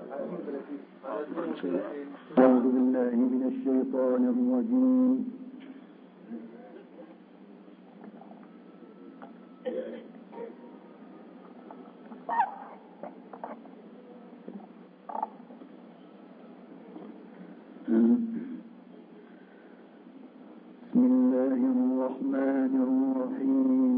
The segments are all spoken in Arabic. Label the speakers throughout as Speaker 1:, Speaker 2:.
Speaker 1: أعوذ بالله من الشيطان الرجيم. بسم الله الرحمن الرحيم.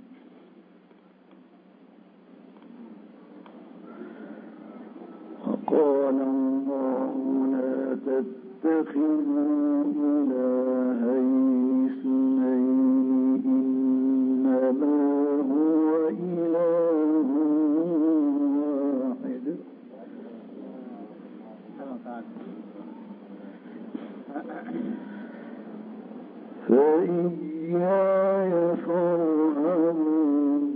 Speaker 1: وقال الله لا تتخذوا إلهين اثنين إنما هو إله واحد فإياي فارهبون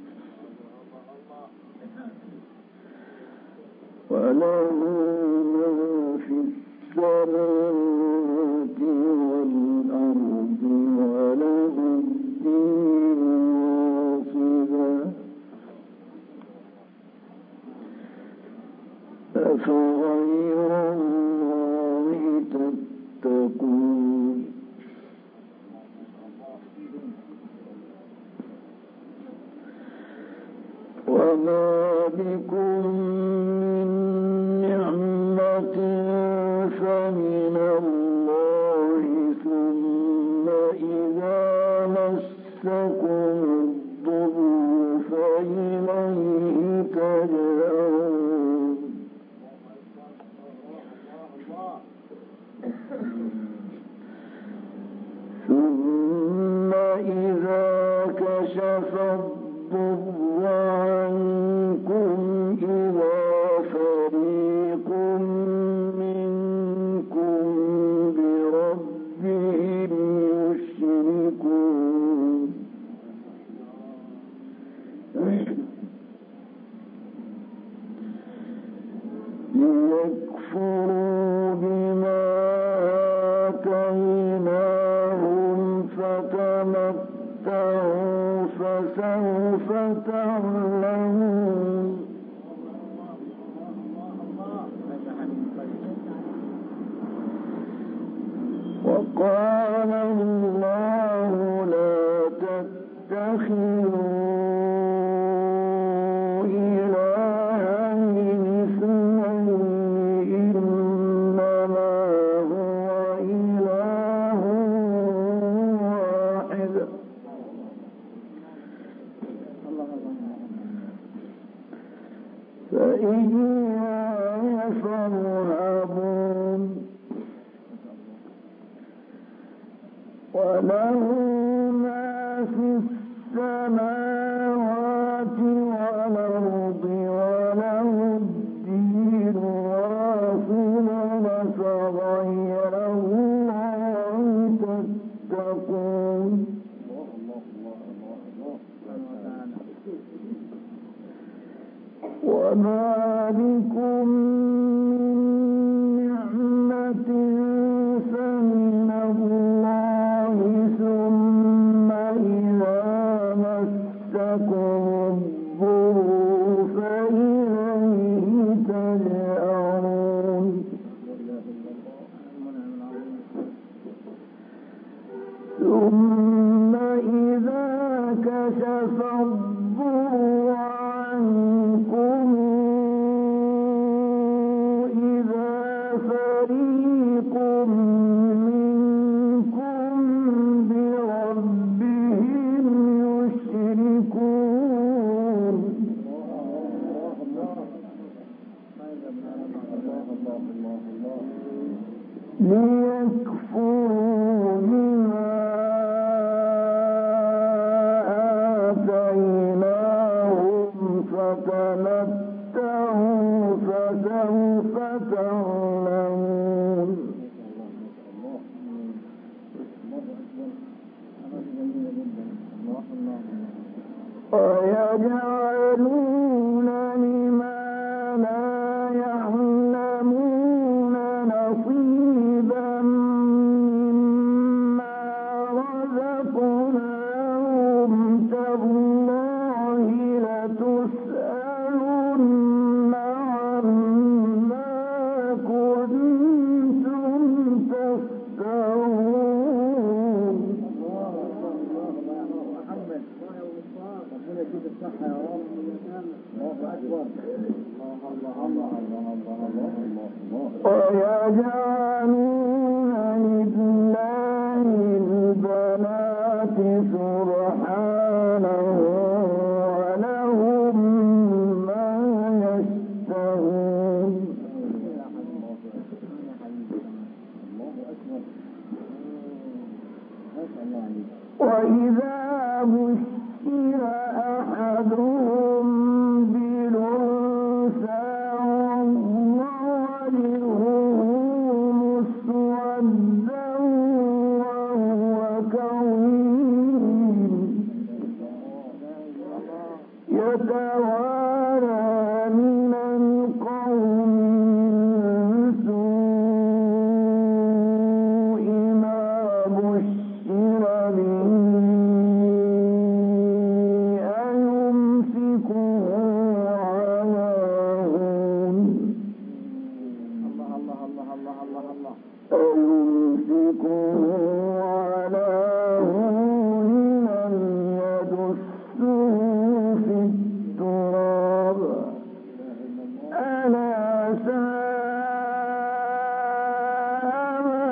Speaker 1: وله ما في السماوات والأرض وله الدين واصبا أفغير الله تتقون وما بكم من نعمة فمن الله ثم إذا مسكم الضر فإليه تجأرون ثم إذا كشف الضر عنكم إذا فريق منكم بربهم يشركون ليكفروا بما آتيناهم فتمتعوا فسوف تعلمون وقال الله لا تتخذوا إلهين اثنين إنما هو إله واحد فإياي فارهبون وله ما في السماوات والأرض وله الدين واصبا فغير الله تتقون وما بكم من نعمة فمن الله ثم إذا مسكم الضر فإليه تجأرون ثم إذا كشف الضر عنكم إذا فريق منكم بربهم يشركون ليكفروا بما آتيناهم فتمتعوا فسوف تعلمون ويجعلون لما لا يعلمون نصيبا ويجعلون لله البنات سبحانه ولهم ما يشتهون وإذا بشر أحدهم بالأنثى ظل وجهه مسودا وهو كظيم يتوارى من القوم من سوء ما بشر به أيمسكه على هون أم يدسه في التراب ألا ساء ما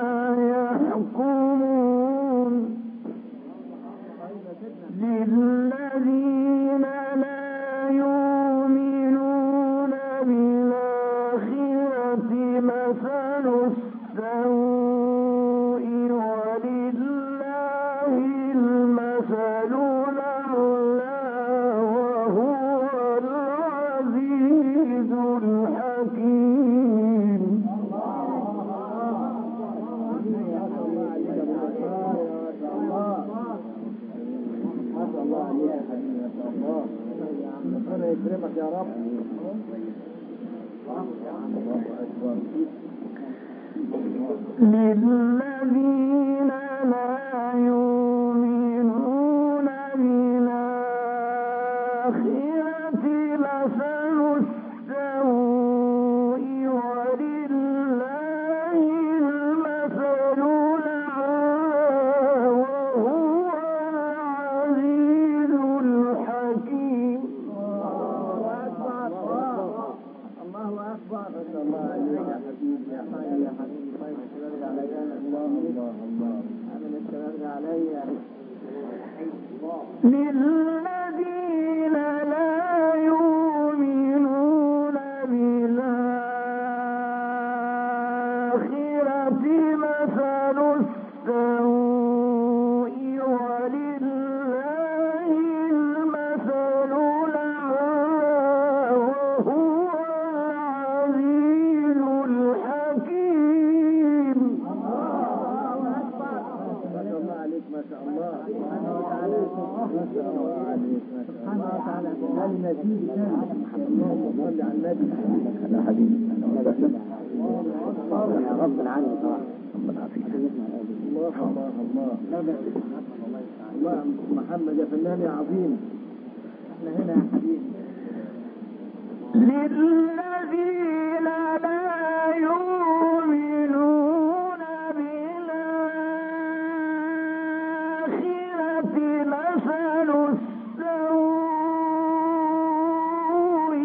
Speaker 1: يحكمون للذين لا يؤمنون بالآخرة مثل السوء ولله المثل الأعلى وهو العزيز الحكيم
Speaker 2: ربنا يكرمك يا رب.
Speaker 1: للذين لا يؤمنون بالآخرة مثل السوء ولله المثل الأعلى وهو العزيز الحكيم
Speaker 2: الله أكبر. الله عليك يا حبيبي يا حبيبي يا حبيبي. طيب الشباب عليا الله أمن الشباب عليا.
Speaker 1: للذين لا يؤمنون بالآخرة مثل السوء ولله المثل الأعلى وهو العزيز الحكيم
Speaker 2: الله عليك ما شاء الله. سبحانه وتعالى ما شاء الله عليك ما شاء الله. سبحانه وتعالى كلمة فيه اللهم صل على النبي يا حبيبي. يا رب العالمين الله الله محمد يا فنان يا عظيم. احنا هنا يا حبيبي.
Speaker 1: للذين لا يؤمنون بالآخرة مثل السوء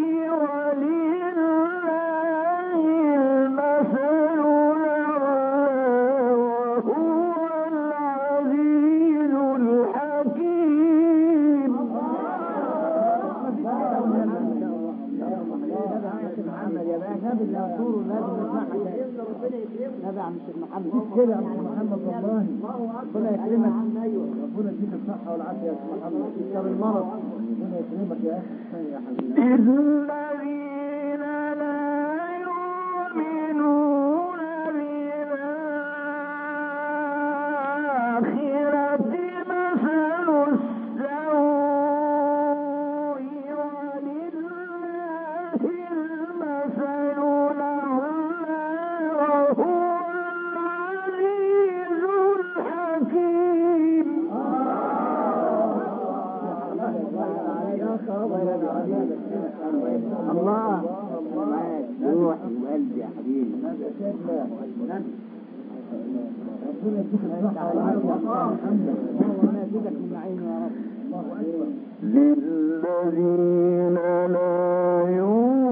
Speaker 1: ولله المثل الأعلى وهو العزيز الحكيم
Speaker 2: نبي اللي أصوره لازم نسمعها نبي عم الشيخ محمد كده يا محمد والله ربنا يكرمك. ربنا يديك الصحة والعافية يا شيخ محمد يكسر المرض. ربنا يكرمك يا أخي يا حبيبي.
Speaker 1: الذين لا يؤمنون بالآخرة مثل السوء ولله المثل الأعلى وهو العزيز الحكيم
Speaker 2: الله روحي وقلبي يا حبيبي. ربنا يديك الصحة والعافية يا محمد. ربنا يزيدك من نعيم يا رب.
Speaker 1: للذين لا يؤمنون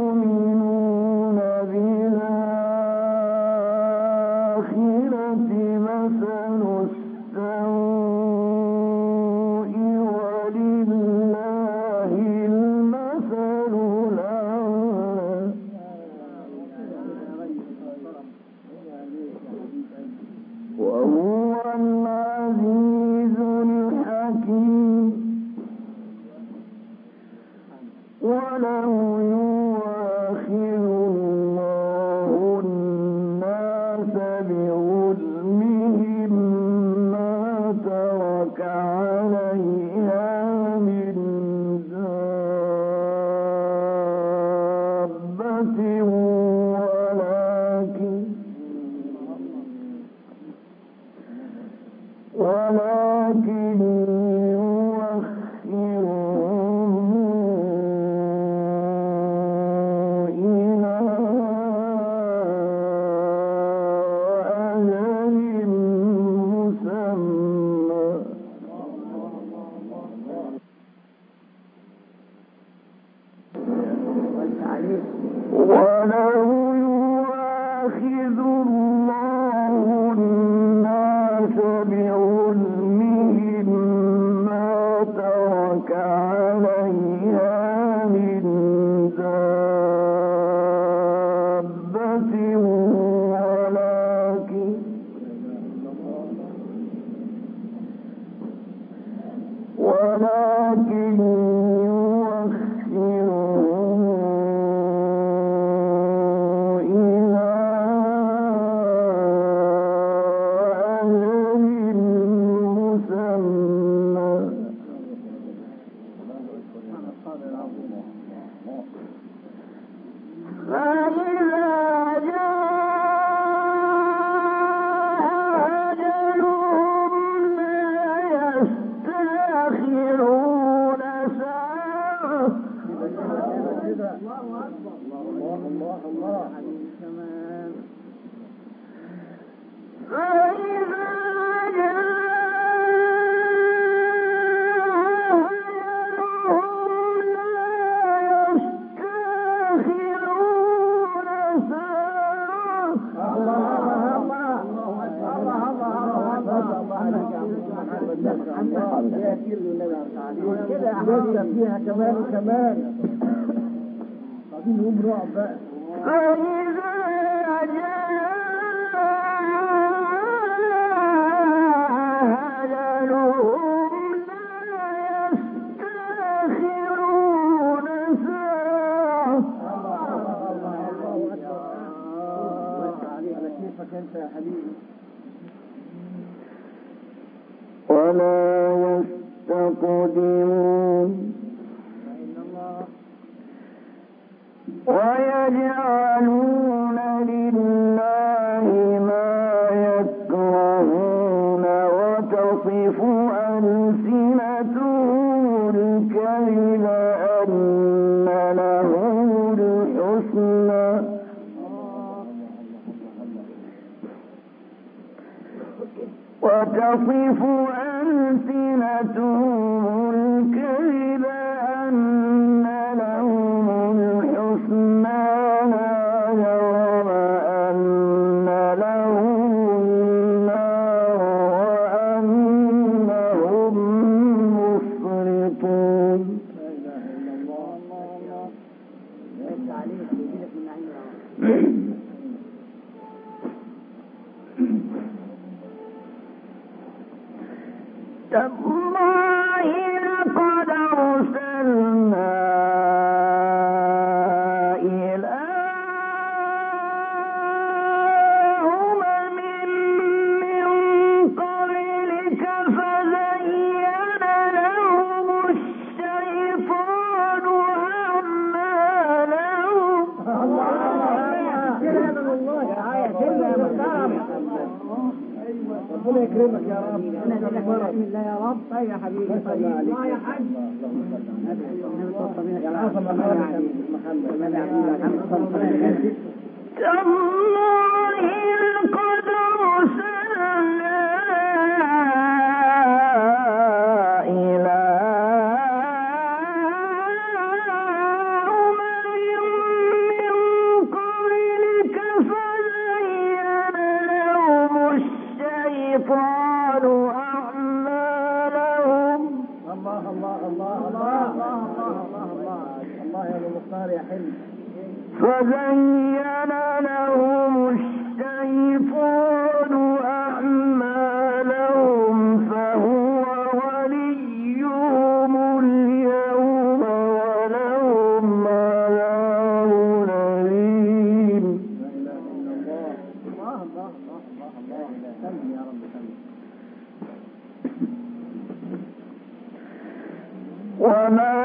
Speaker 1: ولو يؤاخذ الله الناس بظلمهم ما ترك عليها من دابة ولكن يؤخرهم إلى أجل مسمى فإذا جاء أجلهم لا يستأخرون ساعة فإذا جاء أجلهم لا يستأخرون ساعة
Speaker 2: كده لسه فيها كمان وكمان عايزين نقوم رعب بقى
Speaker 1: فإذا جاء أجلهم لا يستأخرون ساعة
Speaker 2: على كيفك انت يا حبيبي
Speaker 1: ولا يستقدمون ويجعلون لله ما يكرهون وتصف ألسنتهم الكذب أن لهم الحسنى وتصف ألسنتهم الكذب أن لهم الحسنى لا جرم أن لهم النار وأنهم مفرطون تالله لقد أرسلنا إلى أمم من قبلك فزين لهم الشيطان أعمالهم
Speaker 2: ربنا يكرمك يا رب
Speaker 3: بسم الله يا رب. طيب يا حبيبي طيب الله يا حاج
Speaker 2: يا عظم محمد
Speaker 1: تالله لقد أرسلنا إلى أمم من قبلك فزين لهم الشيطان أعمالهم
Speaker 2: الله الله الله الله الله يا ابو مختار يا حلم
Speaker 1: فزين لهم الشيطان أعمالهم فهو وليهم اليوم ولهم عذاب أليم
Speaker 2: لا اله الا الله الله الله الله الله سلم يا رب سلم
Speaker 1: وما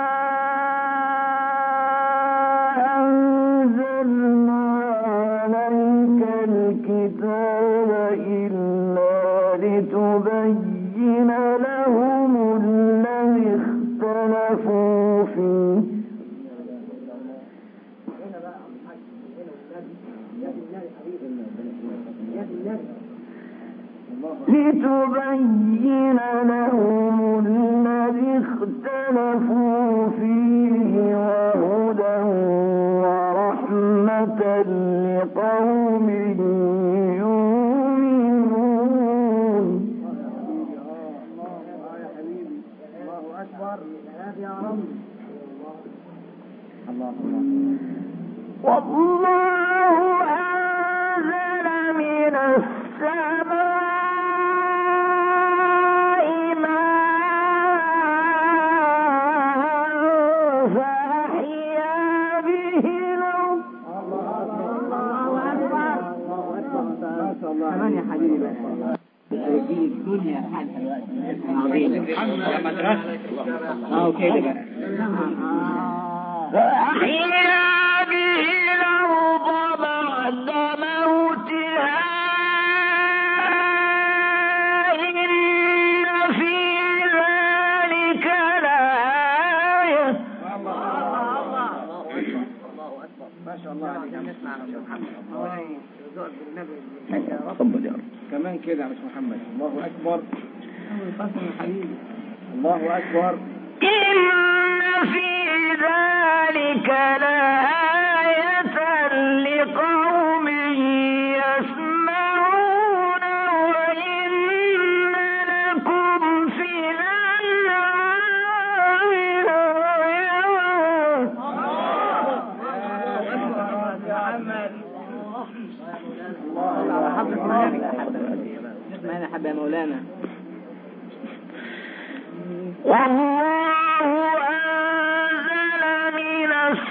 Speaker 1: أنزلنا عليك الكتاب إلا لتبين لهم الذي اختلفوا فيه لتبين لهم الذي اختلفوا فيه وهدى ورحمة لقوم يؤمنون.
Speaker 2: يا حبيبي الله أكبر يا رب. الله
Speaker 1: والله أنزل من السماء ماء فأحيا به الأرض.
Speaker 2: كمان يا حبيبي الدنيا عظيم.
Speaker 1: فأحيا به الأرض بعد موتها إن في ذلك لآية.
Speaker 2: ما شاء الله عليك.
Speaker 1: تفضل يا رب.
Speaker 2: كمان كده يا مش محمد. الله أكبر. الله أكبر.
Speaker 1: إن في ذلك لآية لقوم يسمعون وإن لكم في الأنعام
Speaker 2: اسمعنا حبا يا مولانا.
Speaker 1: والله أنزل من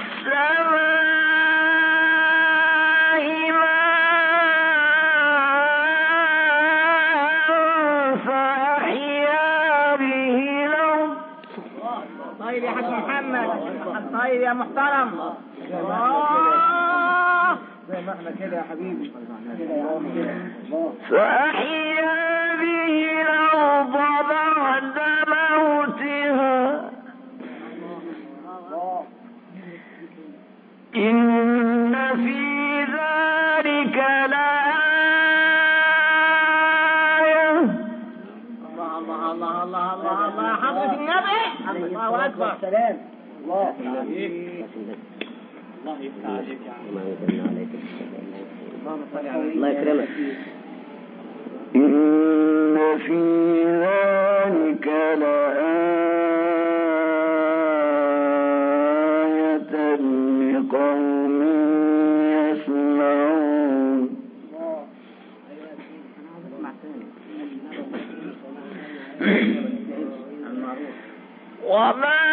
Speaker 1: السماء ماء فأحيا به الأرض.
Speaker 3: طيب يا حاج محمد. طيب يا محترم.
Speaker 2: زي ما احنا كده يا حبيبي.
Speaker 1: فأحيا به الأرض بعد موتها إن في ذلك لآية.
Speaker 3: الله الله الله الله الله الله حضرة النبي. الله أكبر.
Speaker 2: الله
Speaker 4: يفتح عليك يا عم.
Speaker 2: الله يكرمك.
Speaker 1: إن في ذلك لآية لقوم يسمعون. وما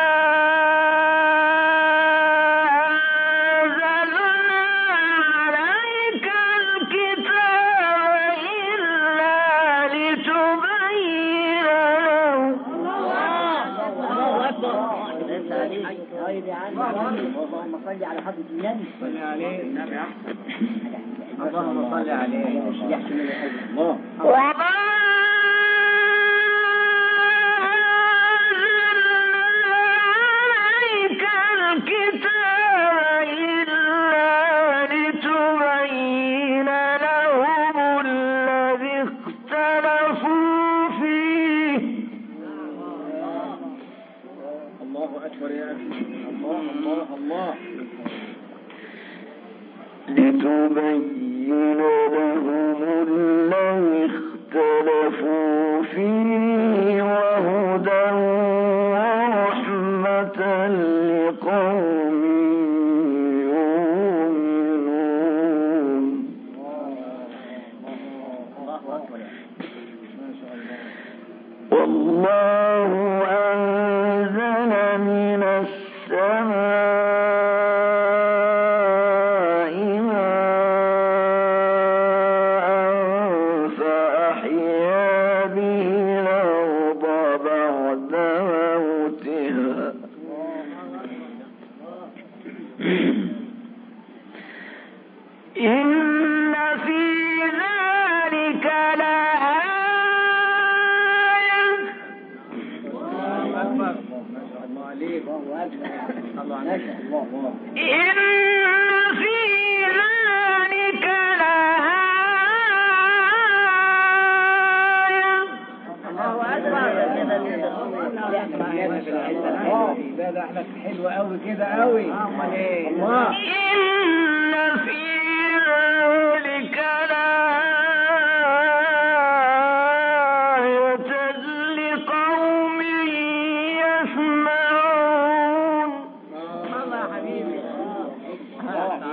Speaker 2: اللهم صل على حضرة النبي. صل عليه النبي أحسن. اللهم صل عليه. يحسن الله.
Speaker 1: وما عليك الكتاب إلا لتبين لهم الذي اختلفوا فيه.
Speaker 2: الله أكبر يا أخي. الله الله الله.
Speaker 1: لتبين لهم الذي اختلفوا فيه وهدى ورحمة لقوم يؤمنون. والله أنزل من السماء ماء فأحيا به الأرض بعد موتها إن في ذلك لآية. إن في ذلك لآية.
Speaker 3: الله أكبر.
Speaker 2: ده احنا حلوة قوي كده قوي. الله.
Speaker 1: إن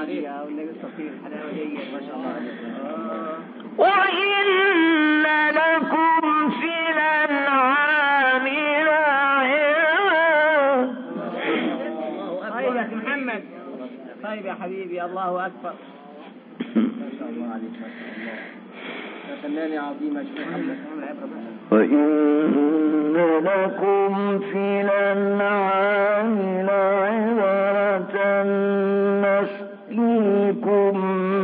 Speaker 1: وإن لكم في الأنعام لعبرة.
Speaker 3: طيب يا محمد، طيب يا حبيبي، الله أكبر.
Speaker 2: ما شاء الله عليك، ما شاء الله يا فنان يا عظيم يا شيخ محمد.
Speaker 1: وإن لكم في الأنعام لعبرة نسقيكم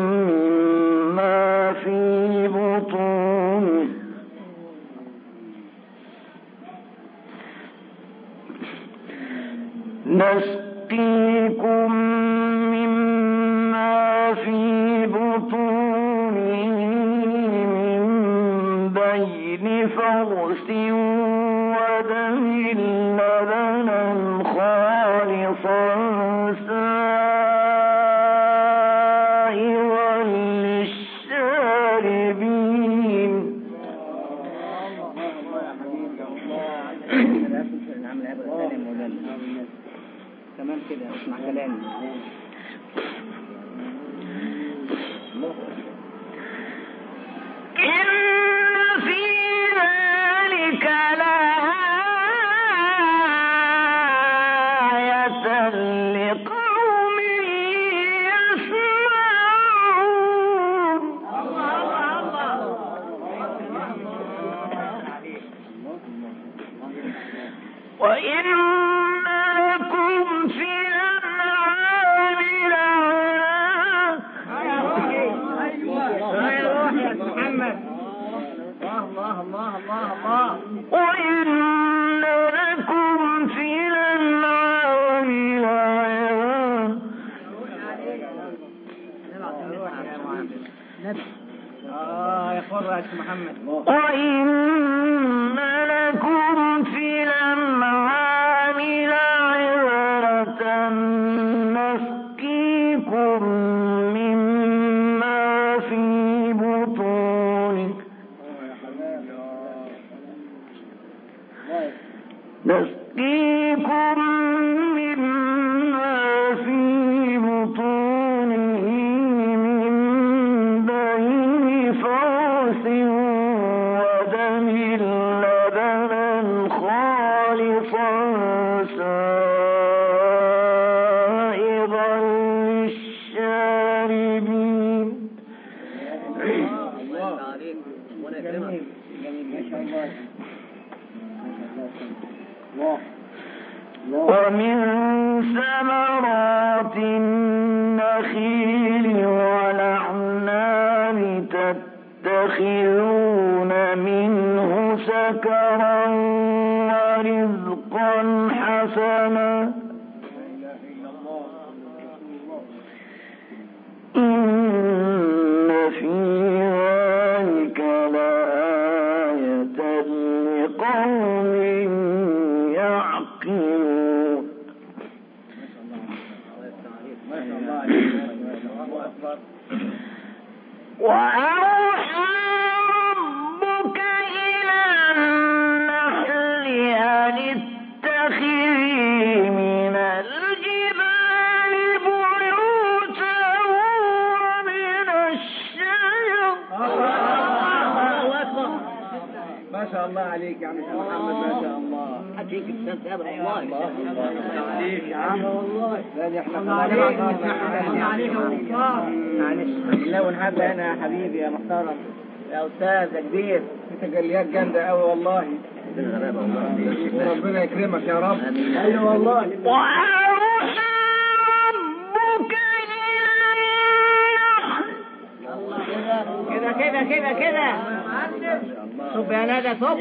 Speaker 1: مما في بطونه مما في بطونه من بين فرث ودم لبنا خالصا سائغا للشاربين.
Speaker 3: تمام كده، اسمع كلامي.
Speaker 1: إن في ذلك لآية لقوم يسمعون. وإن لكم في الأنعام وإن لكم في الأنعام وإن لكم في الأنعام لعبرة نسقيكم مما في بطونه من بين فرث ودم لبنا خالصا سائغا للشاربين. ومن ثمرات النخيل والأعناب تتخذون منه سكرا ورزقا حسنا إن في ذلك لآية لقوم يعقلون. وأوحى ربك إلى النحل أن اتخذي من الجبال بيوتا ومن الشجر.
Speaker 2: ما شاء الله عليك يا عم محمد، ما شاء الله.
Speaker 3: أديك السنة والله.
Speaker 2: عليك يا عم والله. لا احنا
Speaker 3: عليك معلش
Speaker 2: لا ونحب انا يا حبيبي يا محترم
Speaker 3: يا أستاذ يا كبير.
Speaker 2: في تجليات جامدة قوي والله. ربنا يكرمك يا رب. ايوه والله.
Speaker 1: وأوحى ربك إلى
Speaker 3: كده كده كده صب يا ندى صب.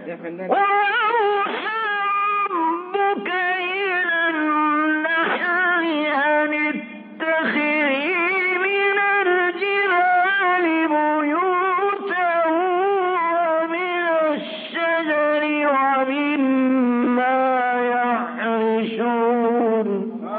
Speaker 1: وأوحى ربك إلى النحل أن اتخذي من الجبال بيوتا ومن الشجر ومما يعرشون.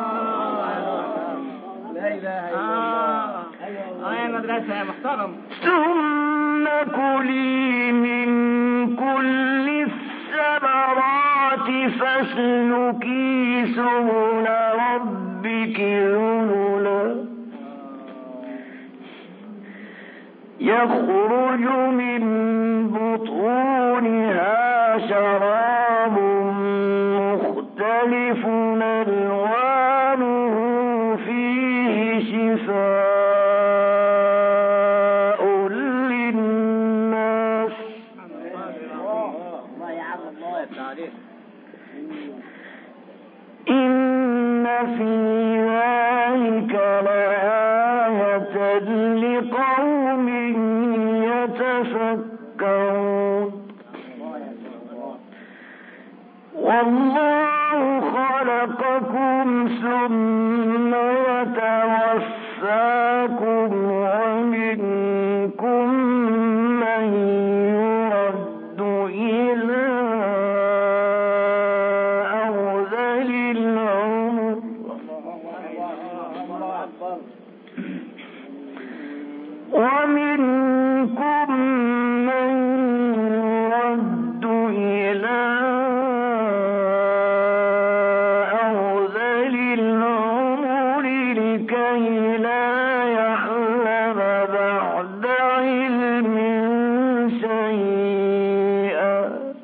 Speaker 2: لا إله إلا الله.
Speaker 3: يا مدرسة يا محترم.
Speaker 1: ثم كلي من كل الثمرات فاسلكي سبل ربك ذللا يخرج من بطونها شراب مختلف ألوانه فيه شفاء للناس إن في ذلك لآية لقوم يتفكرون والله خلقكم ثم يتوفاكم ومنكم من يرد إلى أرذل العمر ومنكم من يرد إلى أرذل العمر لكي لا يعلم بعد علم شيئا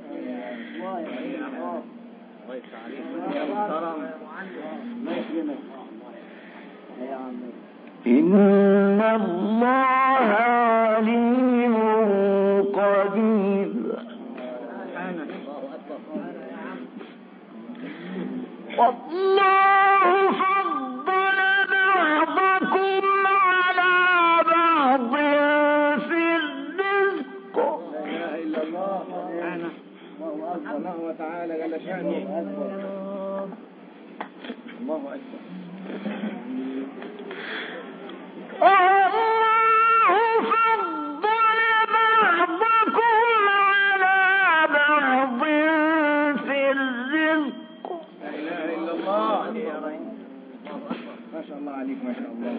Speaker 1: إن الله عليم قدير والله فضل بعضكم على بعض في الرزق
Speaker 2: الله وتعالى جل شأنه الله أكبر
Speaker 1: والله فضل بعضكم على بعض في الرزق
Speaker 2: لا إله إلا الله ما شاء الله عليك ما شاء الله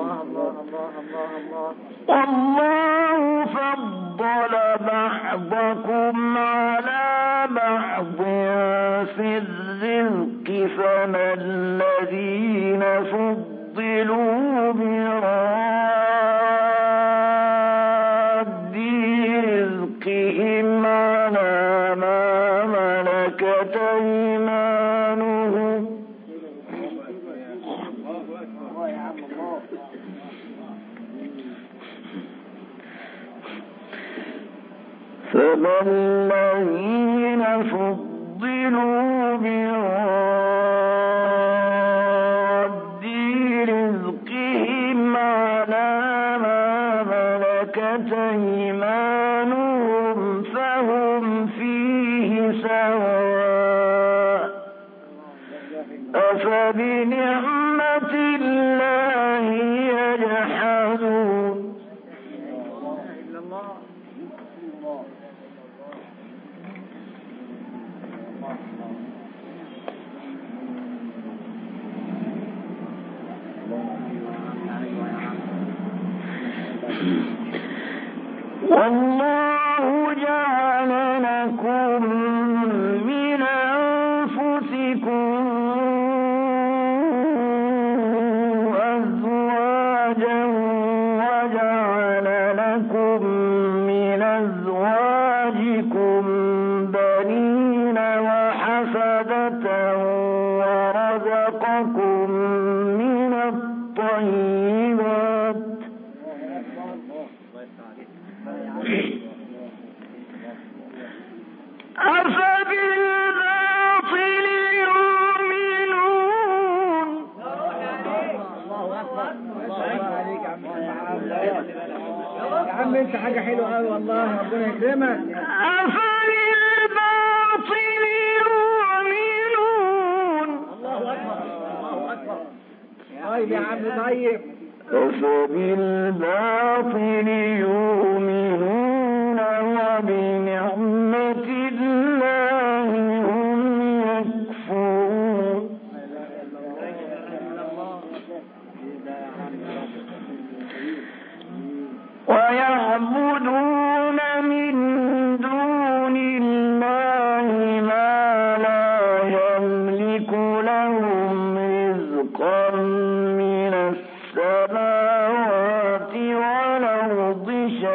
Speaker 1: والله فضل بعضكم على بعض في الرزق فما الذين فضلوا براد رزقهم على ما ملكت أيمانهم فما الذين فضلوا براد رزقهم على ما ملكت أيمانهم فهم فيه سواء أفبنعمة الله يجحدون والله جعل لكم من أنفسكم أزواجا وجعل لكم من أزواجكم بنين وحفدة ورزقكم من الطيبات أفبالباطل يؤمنون
Speaker 2: يا عم انت حاجة حلوة قوي والله ربنا يكرمك
Speaker 1: أفبالباطل يؤمنون
Speaker 2: الله أكبر طيب يا عم طيب
Speaker 1: أفبالباطل يؤمنون وبنعمة الله هم يكفرون ويعبدون من دون الله ما لا يملك لهم رزقا من السماوات والأرض شيئا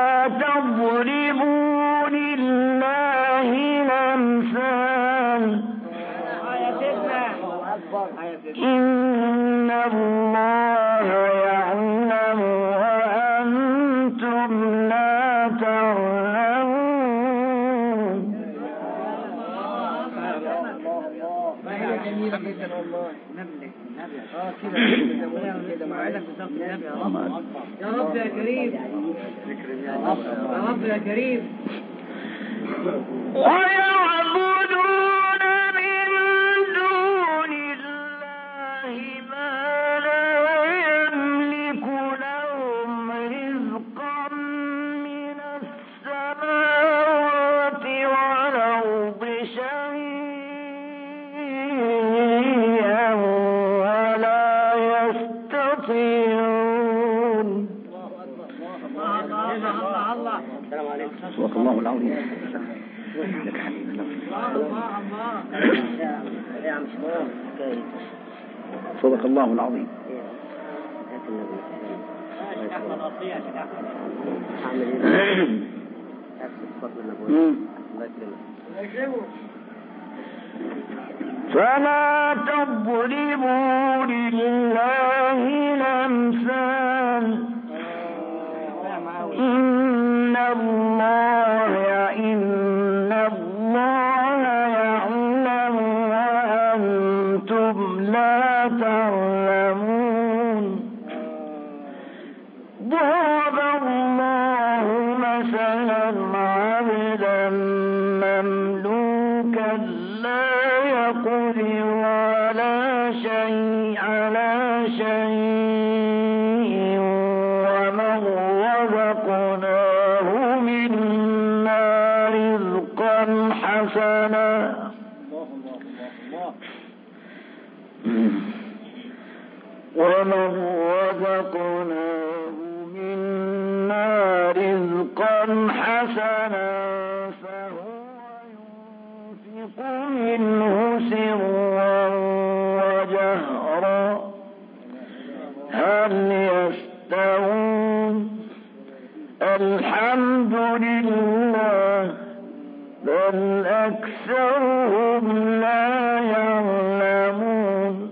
Speaker 1: تضربوا لله الأمثال إن الله يعلم وأنتم لا تعلمون.
Speaker 2: جميلة جدا والله. يا رب يا كريم، يا رب يا كريم.
Speaker 1: ويعبدون من دون الله ما لا يملك لهم رزقا من السماوات والأرض شيئا ولا يستطيعون.
Speaker 3: السلام عليكم.
Speaker 4: صدق الله العظيم. لك حبيبي. صدق الله العظيم.
Speaker 1: فلا تضربوا لله الأمثال إن الله يعلم وأنتم لا تعلمون. ضرب الله مثلا عبدا مملوكا لا يقدر على شيء ومن رزقناه منا رزقا حسنا فهو ينفق منه سرا وجهرا هل يستوون؟ الحمد لله بل أكثرهم لا يعلمون.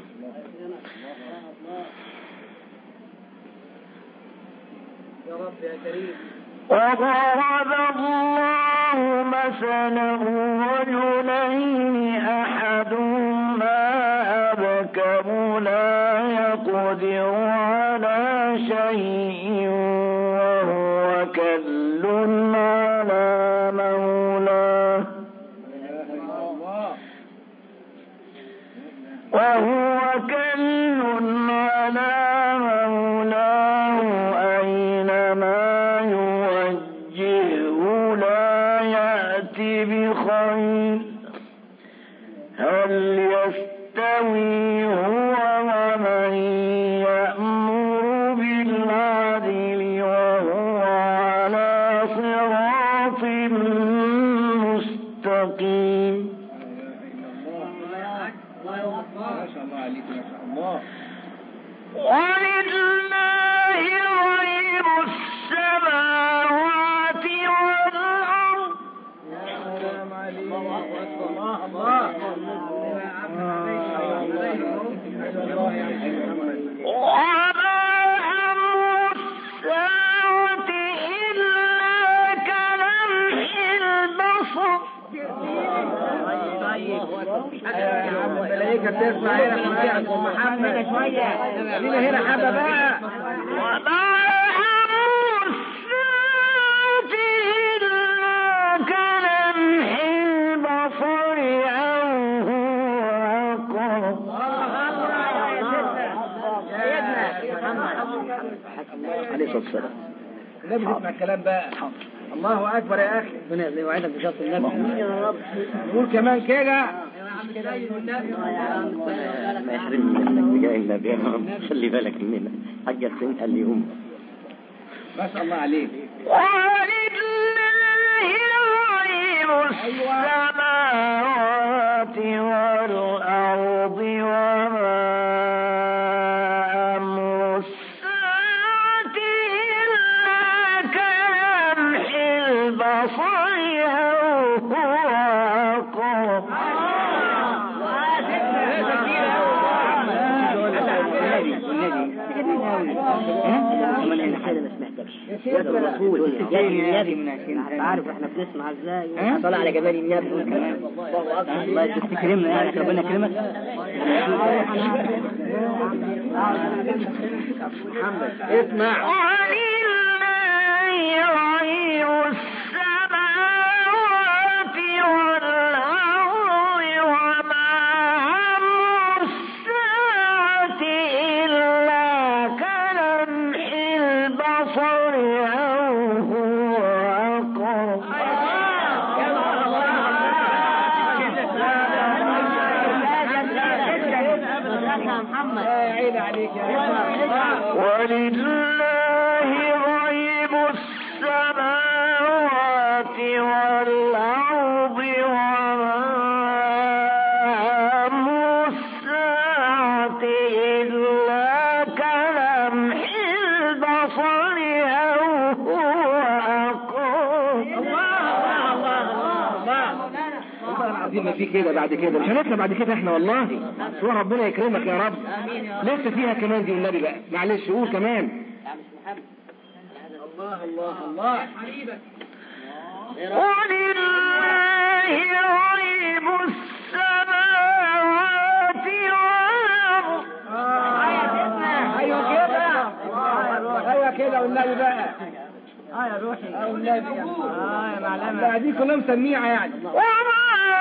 Speaker 2: يا رب يا كريم.
Speaker 1: وضرب الله مثلا رجلين أحدهما أبكم لا يقدر على شيء وهو كل على مولاه أينما يوجهه لا يأتي بخير هل يستوي هو ومن يأمر بالعدل وهو على صراط مستقيم. ولله غيب السماوات والأرض وما أمر الساعة إلا كلمح البصر.
Speaker 2: الملائكة بتسمع هنا محمد شوية هنا حبة بقى.
Speaker 1: وما أمر الساعة إلا كلمح البصر أو هو أقرب.
Speaker 4: عليه الصلاة والسلام.
Speaker 2: النبي نسمع الكلام بقى. الله أكبر يا أخي.
Speaker 3: ربنا يوعدك بشرط النبي.
Speaker 2: نقول كمان كده.
Speaker 4: ما يحرمني منك بجاه النبي يا رب. خلي بالك مننا حاجة سنها اليوم.
Speaker 2: ما شاء الله عليك.
Speaker 1: ولله غيب السماوات والأرض وما أمر الساعة إلا كلمح البصر أو هو أقرب.
Speaker 3: عارف احنا بنسمع ازاي طلع على جبال النبي كمان. الله يكرمنا يعني ربنا يكرمك. اسمع
Speaker 1: ولله غيب السماوات والأرض وما أمر الساعة إلا كلمح البصر أو هو أقرب. ولله غيب السماوات والأرض وما أمر الساعة إلا كلمح البصر أو هو أقرب.
Speaker 2: ما في كده بعد كده مش هنطلع بعد كده احنا والله. سوى ربنا يكرمك يا رب. لسه فيها كمان دي والنبي بقى معلش قول كمان.
Speaker 3: الله الله الله حبيبك.
Speaker 1: ولله غيب السماوات والأرض.
Speaker 2: ايوه كده ايوه كده والنبي بقى.
Speaker 3: يا روحي
Speaker 2: والنبي
Speaker 3: يا معلمة.
Speaker 2: لا دي كلهم سميعة يعني.
Speaker 1: وما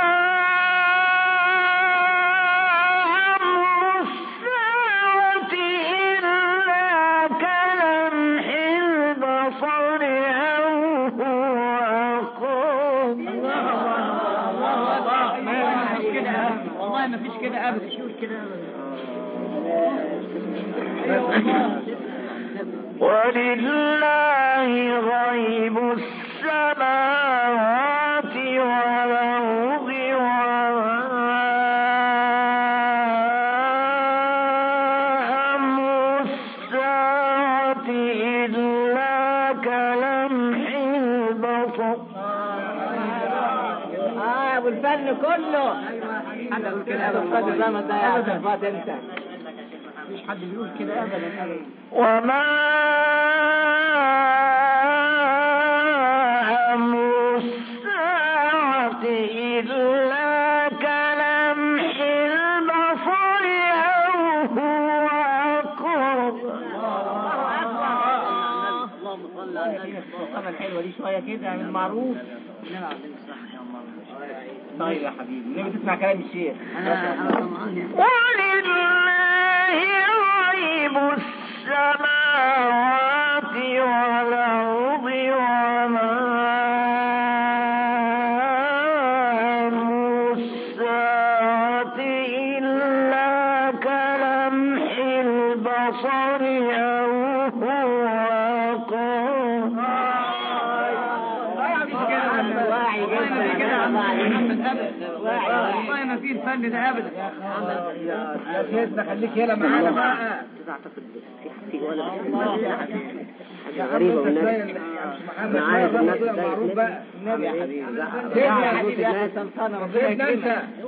Speaker 1: أمر الساعة إلا كلمح البصر أو هو أقرب.
Speaker 3: والله ما فيش كده ابدا. شوف كده
Speaker 1: ولله غيب السماوات والأرض وما أمر الساعة إلا كلمح البصر.
Speaker 3: والفن كله انا اقول كده الفن زي ده يا صفات انت. مفيش حد بيقول كده ابدا.
Speaker 1: وما أمر الساعة إلا كلمح البصر أو هو أقرب.
Speaker 3: اللهم صل على النبي. الصفة الحلوة دي شوية كده من المعروف. طيب يا حبيبي ليه بتسمع كلام الشيخ؟
Speaker 1: ولله غيب السماوات والأرض وما أمر الساعة إلا كلمح البصر أو هو أقرب.
Speaker 3: والله ما في الفن ده ابدا.
Speaker 2: يا سيدنا خليك هنا معانا بقى.
Speaker 3: اعتقد في ولا غريبه والنبي. انا عايز الناس
Speaker 2: معروف بقى النبي يا حبيبي.
Speaker 3: سيدنا يا حبيبي يا سلطان
Speaker 2: سيدنا انت.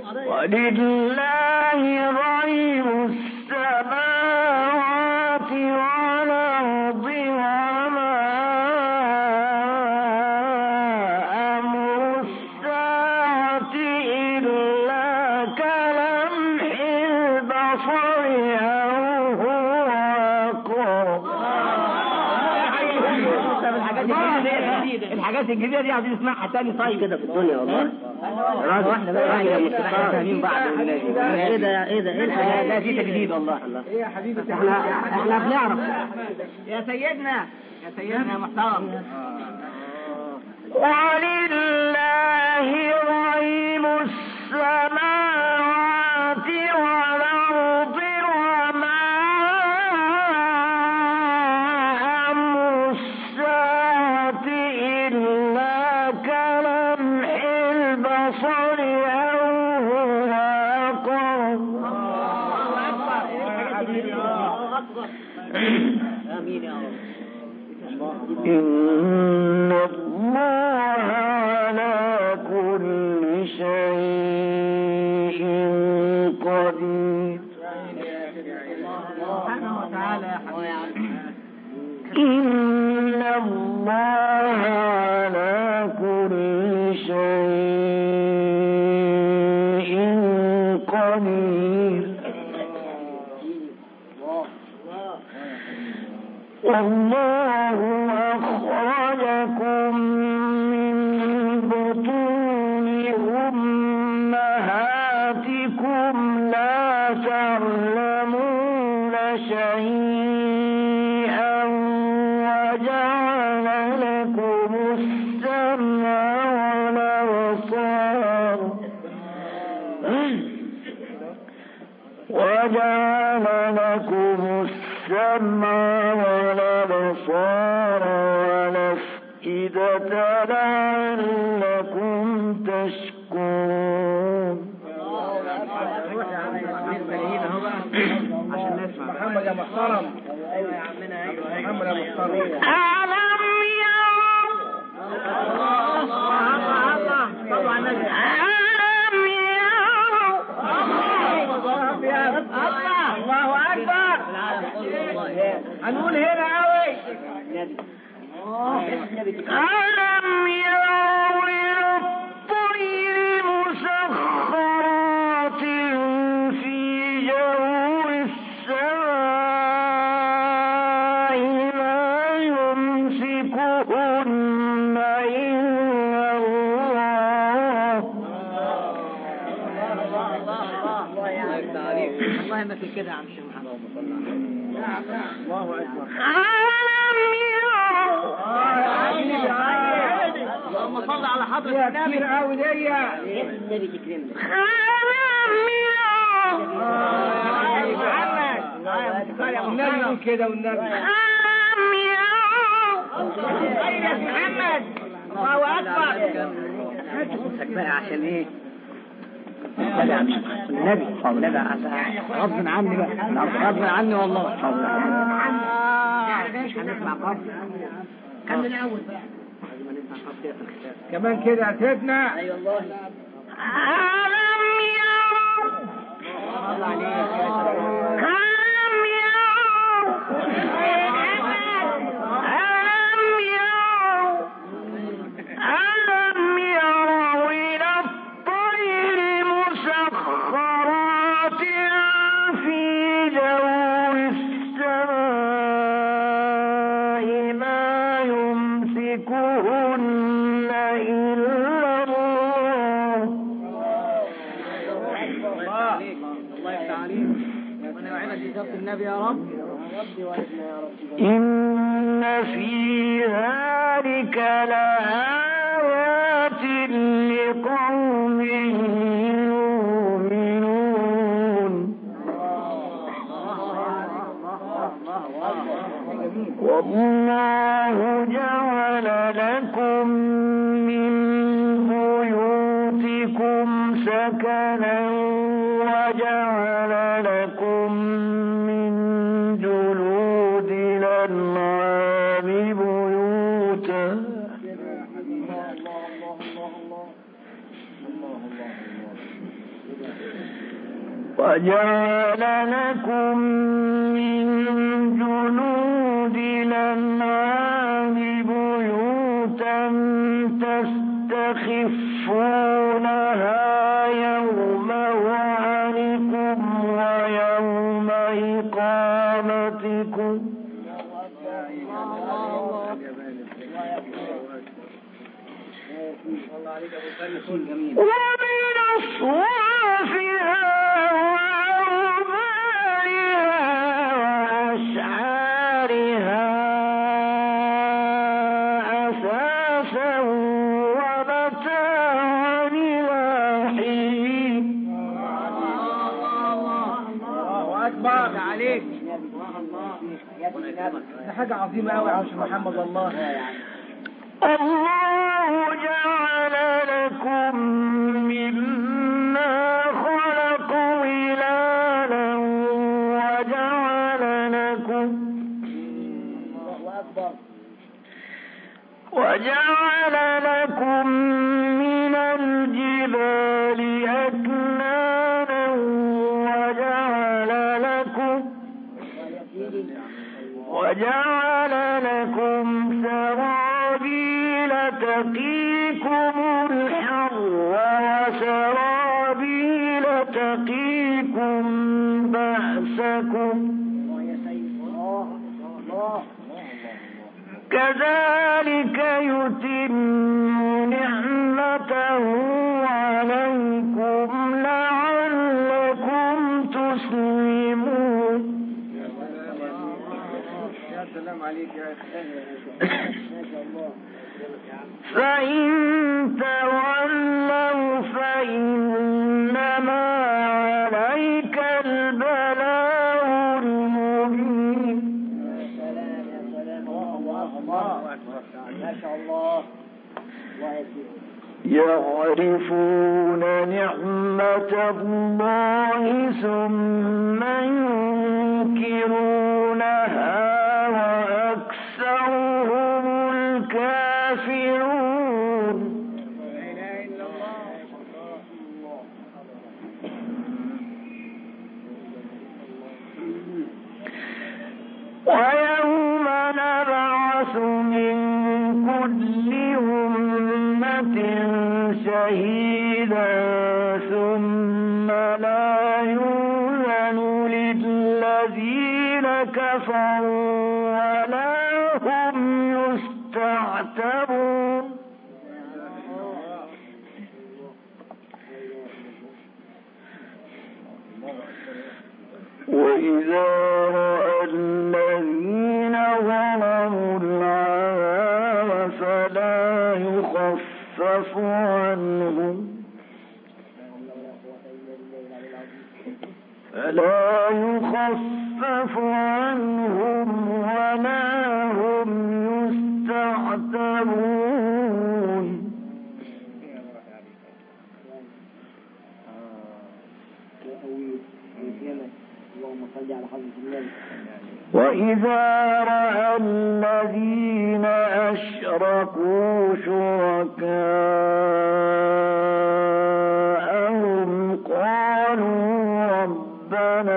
Speaker 1: ولله غيب السماوات والأرض وما أمر الساعة إلا كلمح البصر أو هو أقرب.
Speaker 3: الحاجات الجديدة دي عايزين نسمعها تاني. طيب كده في الدنيا والله. راجل واحنا بقى فاهمين بعض. ايه ده ايه الحاجات؟ لا دي تجديد والله.
Speaker 2: ايه يا حبيبي
Speaker 3: احنا بنعرف يا سيدنا يا محترم.
Speaker 1: ولله غيب السماوات والأرض وما أمر الساعة إلا كلمح البصر أو هو أقرب.
Speaker 3: آمين يا رب.
Speaker 1: إن الله على كل شيء قدير والله أخرجكم من بطون أمهاتكم لا تعلمون شيئا وجعل لكم السمع والأبصار والأفئدة لعلكم تشكرون.
Speaker 2: محمد يا محترم. محمد يا محترم.
Speaker 1: ألم يروا
Speaker 2: الله أكبر. هنقول هنا قوي.
Speaker 1: ألم يروا إلى الطير مسخرات في جو السماء ما يمسكهن إلا الله.
Speaker 3: الله يمثل كده يا عم الشيخ محمد.
Speaker 2: الله أكبر.
Speaker 1: ألم يروا
Speaker 3: اللهم صل على حضرة النبي.
Speaker 2: كتير قوي دي.
Speaker 3: النبي تكرمنا.
Speaker 1: ألم يروا
Speaker 2: النبي يقول كده والنبي.
Speaker 1: ألم يروا
Speaker 2: محمد. الله أكبر.
Speaker 3: بقى عشان ايه؟ النبي غصب عني بقى، غصب عني والله. مش هنسمع قصد. كمل الاول بقى.
Speaker 2: كمان كده يا سيدنا.
Speaker 3: اي والله.
Speaker 1: ألم يروا
Speaker 3: الله عليك.
Speaker 1: ألم يروا إلى الطير مسخرات في جو السماء ما يمسكهن إلا الله.
Speaker 3: الله يفتح عليك. وانا وعدك بجواب النبي يا رب.
Speaker 1: إن في ذلك لآيات لقوم يؤمنون. والله جعل لكم من بيوتكم سكنا وجعل لكم من جلود الأنعام بيوتا وجعل لكم من جلود الأنعام بيوتا تستخفونها يوم ظعنكم ويوم إقامتكم ومن أصوافها وأوبارها وأشعارها أثاثا ومتاعا إلى حين.
Speaker 2: الله أكبر عليك. ده حاجة عظيمة قوي يا عم محمد. والله
Speaker 1: الله جعل لكم مما خلق ظلالا وجعل لكم من الجبال أكنانا وجعل لكم سرابيل تقيكم الحر وسرابيل تقيكم بأسكم كذلك يتم نعمته عليكم لعلكم تسلمون. فإن تولوا فإنما عليك البلاغ المبين. يعرفون نعمة الله ثم ينكرونها وأكثرهم الكافرون. ويوم نبعث من كل أمة شهيدا ثم لا يؤذن للذين كفروا ولا هم يستعتبون. وإذا رأى الذين ظلموا العذاب فلا يخفف عنهم ولا هم يستعتبون. وإذا رأى الذين أشركوا شركاءهم قالوا ربنا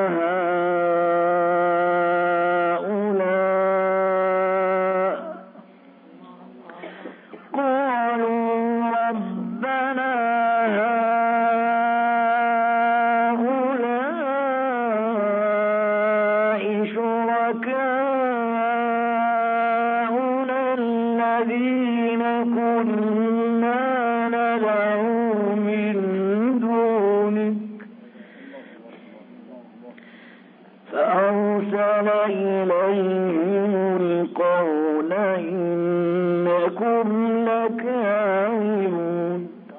Speaker 1: فأرسل إليهم القول إنكم لكاذبون.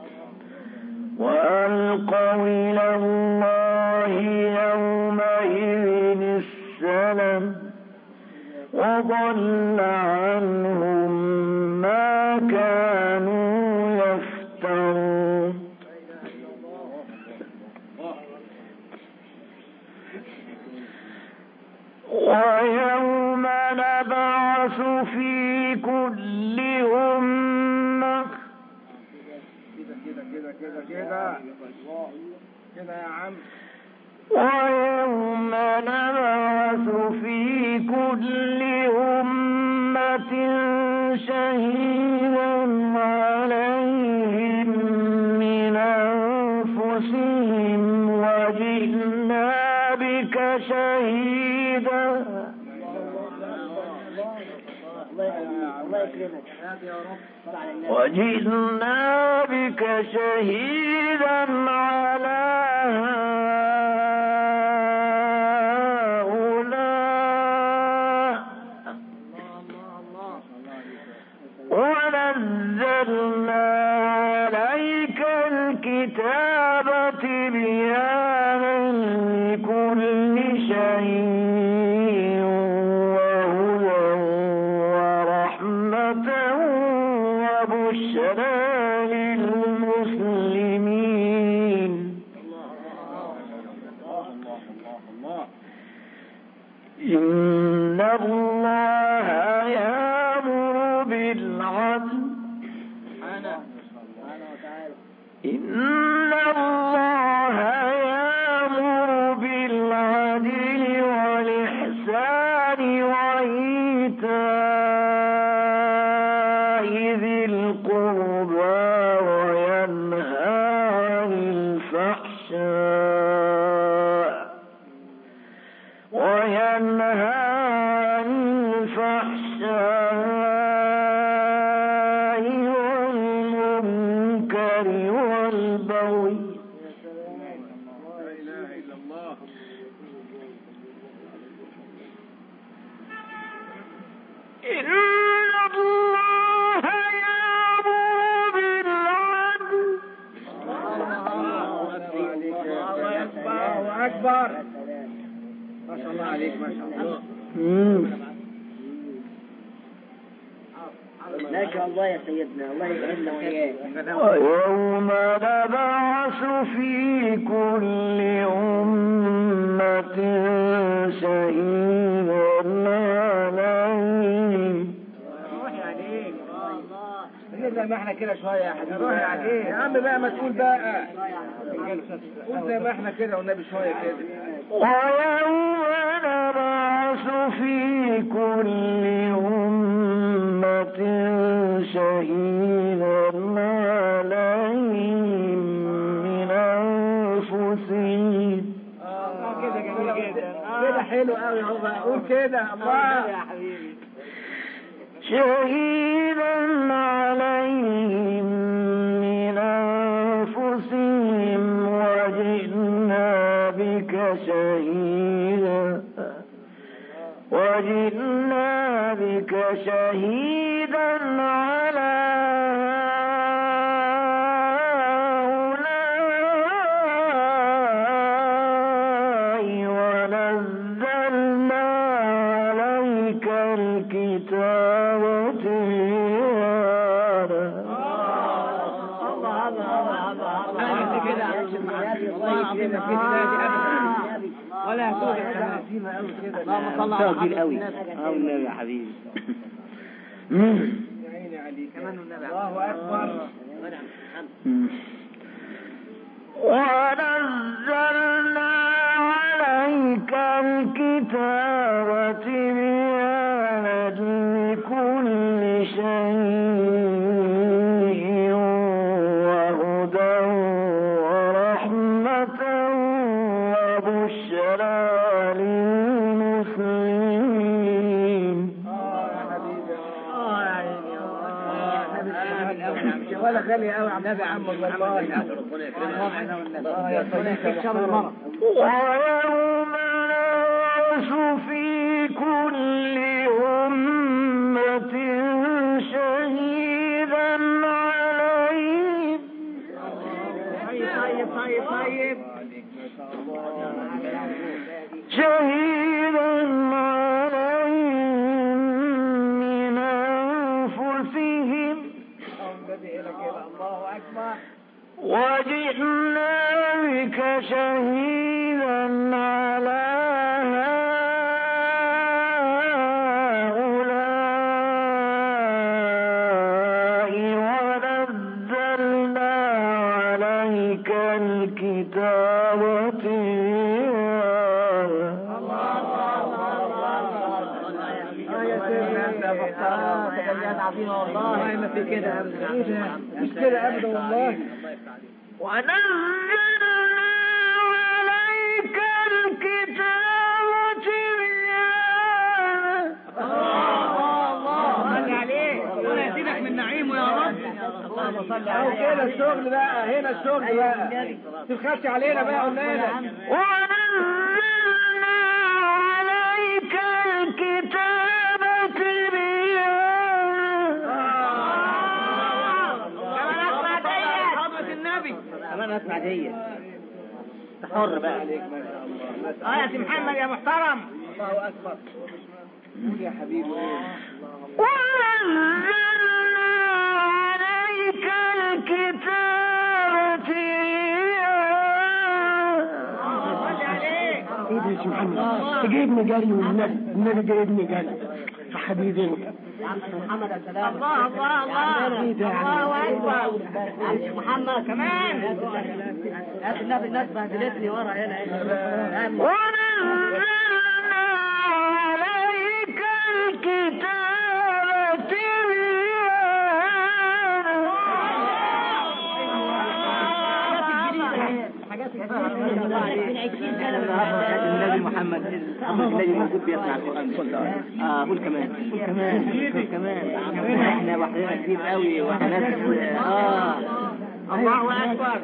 Speaker 1: وألقوا إلى الله يومئذ السلام وضل عنهم ما كانوا يفترون. ويوم نبعث في كل أمة ويوم نبعث في كل أمة شهيدا عليهم من أنفسهم وجئنا بك شهيدا على هؤلاء ونزلنا عليك الكتاب تبيانا لكل شيء وهدى ورحمة وبشرى للمسلمين. إن الله يأمر بالعدل والإحسان وإيتاء ذي
Speaker 2: الله عليك ما شاء الله.
Speaker 3: ما شاء الله يا سيدنا، الله يسعدنا وإياك.
Speaker 1: ويوم نبعث في كل أمة شهيدا عليهم.
Speaker 2: روحي عليك زي ما احنا كده شوية يا حبيبي. روحي عليك يا عم بقى، ما تقول بقى، قول زي ما احنا كده والنبي شوية كده.
Speaker 1: ويوم نبعث في كل أمة شهيدا عليهم من أنفسهم.
Speaker 2: كده جميل جدا، كده حلو قوي اهو بقى، قول كده الله يا حبيبي.
Speaker 1: شهيدا عليهم من أنفسهم وجئنا بك شهيدا على هؤلاء ونزلنا عليك الكتاب تبيانا.
Speaker 2: ولا هتوجد كلام كده. اللهم صل على
Speaker 3: كبير قوي النبي يا حبيبي.
Speaker 2: يا عيني عليك كمان النبي. الله اكبر.
Speaker 1: ونزلنا عليك الكتاب تبيانا لكل شيء وهدى ورحمة وبشرى للمسلمين.
Speaker 2: ولا غالي قوي يا النبي عم والله. يا صديقي شر المرض.
Speaker 1: ويوم نبعث في كل أمة شهيدا عليهم.
Speaker 2: طيب
Speaker 1: شهيدا عليهم من أنفسهم
Speaker 2: الله أكبر.
Speaker 1: وجئنا بك شهيدا على هؤلاء ونزلنا عليك الكتاب
Speaker 2: والله ما في كده ابدا، مش كده ابدا والله.
Speaker 1: ونزلنا عليك الكتاب تبيانا.
Speaker 2: الله عليك، ربنا يزيدك من نعيمه يا رب. اهو كده الشغل بقى، هنا الشغل بقى، تخافش علينا بقى ونالك.
Speaker 1: ونزلنا عليك الكتاب تبيانا.
Speaker 3: كمان اسمع دي حر بقى.
Speaker 2: يا سي محمد يا محترم. الله اكبر. قول يا حبيبي.
Speaker 1: ونزلنا عليك الكتاب
Speaker 2: ايه يا سي محمد، تجيبني جري والنبي جايبني جري يا حبيبي انت.
Speaker 3: محمد السلام.
Speaker 2: الله اكبر.
Speaker 3: محمد كمان الناس بهدلتني ورا هنا.
Speaker 1: ونزلنا عليك الكتاب
Speaker 3: النبي محمد الذي موجود بيسمع القرآن. قول كمان احنا بحرنا كتير قوي واحنا
Speaker 2: الله اكبر.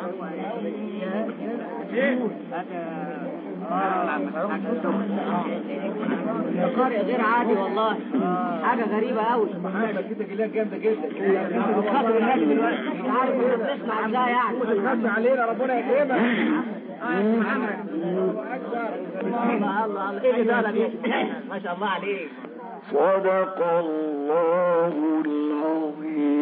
Speaker 3: قارئ غير عادي والله، حاجة غريبة قوي.
Speaker 2: كده كلها جامدة جدا.
Speaker 3: بتخاطب الناس دلوقتي، مش عارف بنسمع ازاي يعني.
Speaker 2: تخاف علينا ربنا يكرمك.
Speaker 3: الله الله ايه الإدارة دي؟ ما شاء الله عليك.
Speaker 1: صدق الله العظيم.